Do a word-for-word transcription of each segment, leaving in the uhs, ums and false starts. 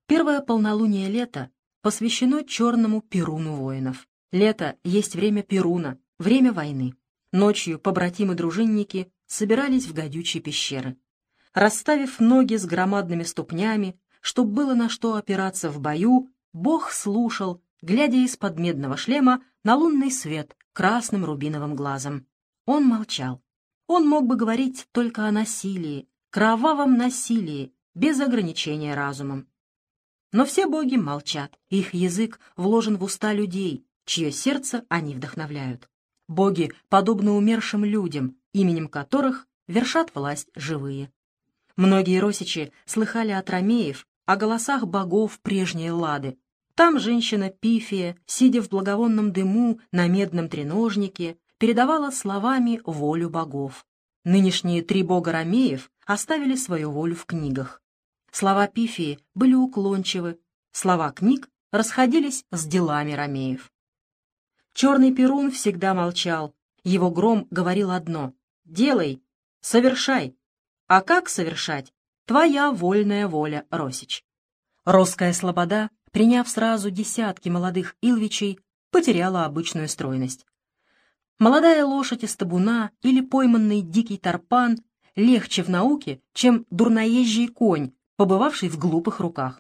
Первое полнолуние лета посвящено черному Перуну воинов. Лето есть время Перуна, время войны. Ночью побратимы-дружинники собирались в гадючие пещеры. Расставив ноги с громадными ступнями, чтоб было на что опираться в бою, Бог слушал, глядя из-под медного шлема на лунный свет красным рубиновым глазом. Он молчал. Он мог бы говорить только о насилии, кровавом насилии, без ограничения разумом. Но все боги молчат, их язык вложен в уста людей, чье сердце они вдохновляют. Боги подобны умершим людям, именем которых вершат власть живые. Многие росичи слыхали от ромеев о голосах богов прежней Эллады. Там женщина Пифия, сидя в благовонном дыму на медном треножнике, передавала словами волю богов. Нынешние три бога ромеев оставили свою волю в книгах. Слова Пифии были уклончивы, слова книг расходились с делами ромеев. Черный Перун всегда молчал, его гром говорил одно: «Делай, совершай». А как совершать? Твоя вольная воля, Росич. Росская слобода, приняв сразу десятки молодых илвичей, потеряла обычную стройность. Молодая лошадь из табуна или пойманный дикий тарпан легче в науке, чем дурноезжий конь, побывавший в глупых руках.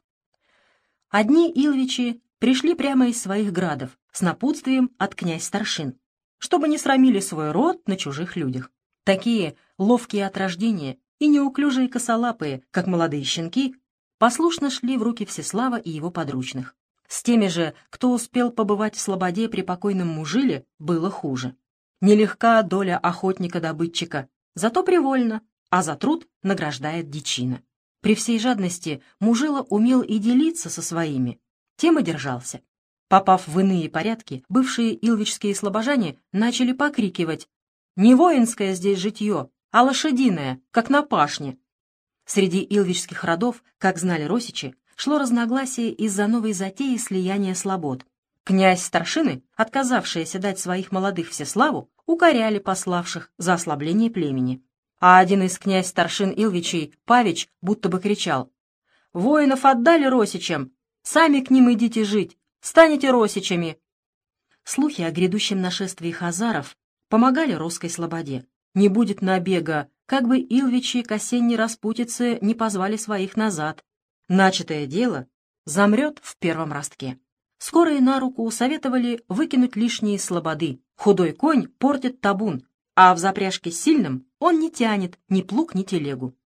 Одни илвичи пришли прямо из своих градов с напутствием от князь-старшин, чтобы не срамили свой род на чужих людях. Такие ловкие от рождения и неуклюжие косолапые, как молодые щенки, послушно шли в руки Всеслава и его подручных. С теми же, кто успел побывать в слободе при покойном Мужиле, было хуже. Нелегка доля охотника-добытчика, зато привольно, а за труд награждает дичина. При всей жадности Мужила умел и делиться со своими, тем и держался. Попав в иные порядки, бывшие илвичские слобожане начали покрикивать: «Не воинское здесь житье, а лошадиное, как на пашне». Среди илвичских родов, как знали росичи, шло разногласие из-за новой затеи слияния слобод. Князь-старшины, отказавшиеся дать своих молодых Всеславу, укоряли пославших за ослабление племени. А один из князь-старшин илвичей, Павич, будто бы кричал: «Воинов отдали росичам, сами к ним идите жить, станете росичами». Слухи о грядущем нашествии хазаров помогали Росской слободе. Не будет набега, как бы илвичи к осенней распутице не позвали своих назад. Начатое дело замрет в первом ростке. Скоро и на руку советовали выкинуть лишние слободы. Худой конь портит табун, а в запряжке с сильным он не тянет ни плуг, ни телегу.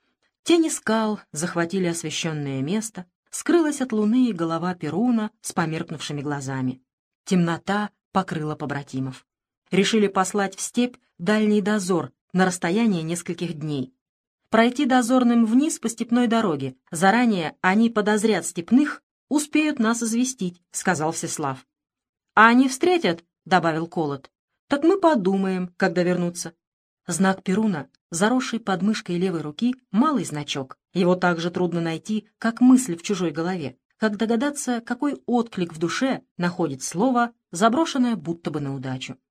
Тени скал захватили освещенное место, скрылась от луны голова Перуна с померкнувшими глазами. Темнота покрыла побратимов. Решили послать в степь дальний дозор на расстояние нескольких дней. Пройти дозорным вниз по степной дороге. Заранее они подозрят степных, успеют нас известить, — сказал Всеслав. — А они встретят, — добавил Колод, — так мы подумаем, когда вернуться. Знак Перуна, заросший под мышкой левой руки, малый значок. Его так же трудно найти, как мысль в чужой голове, как догадаться, какой отклик в душе находит слово, заброшенное будто бы на удачу.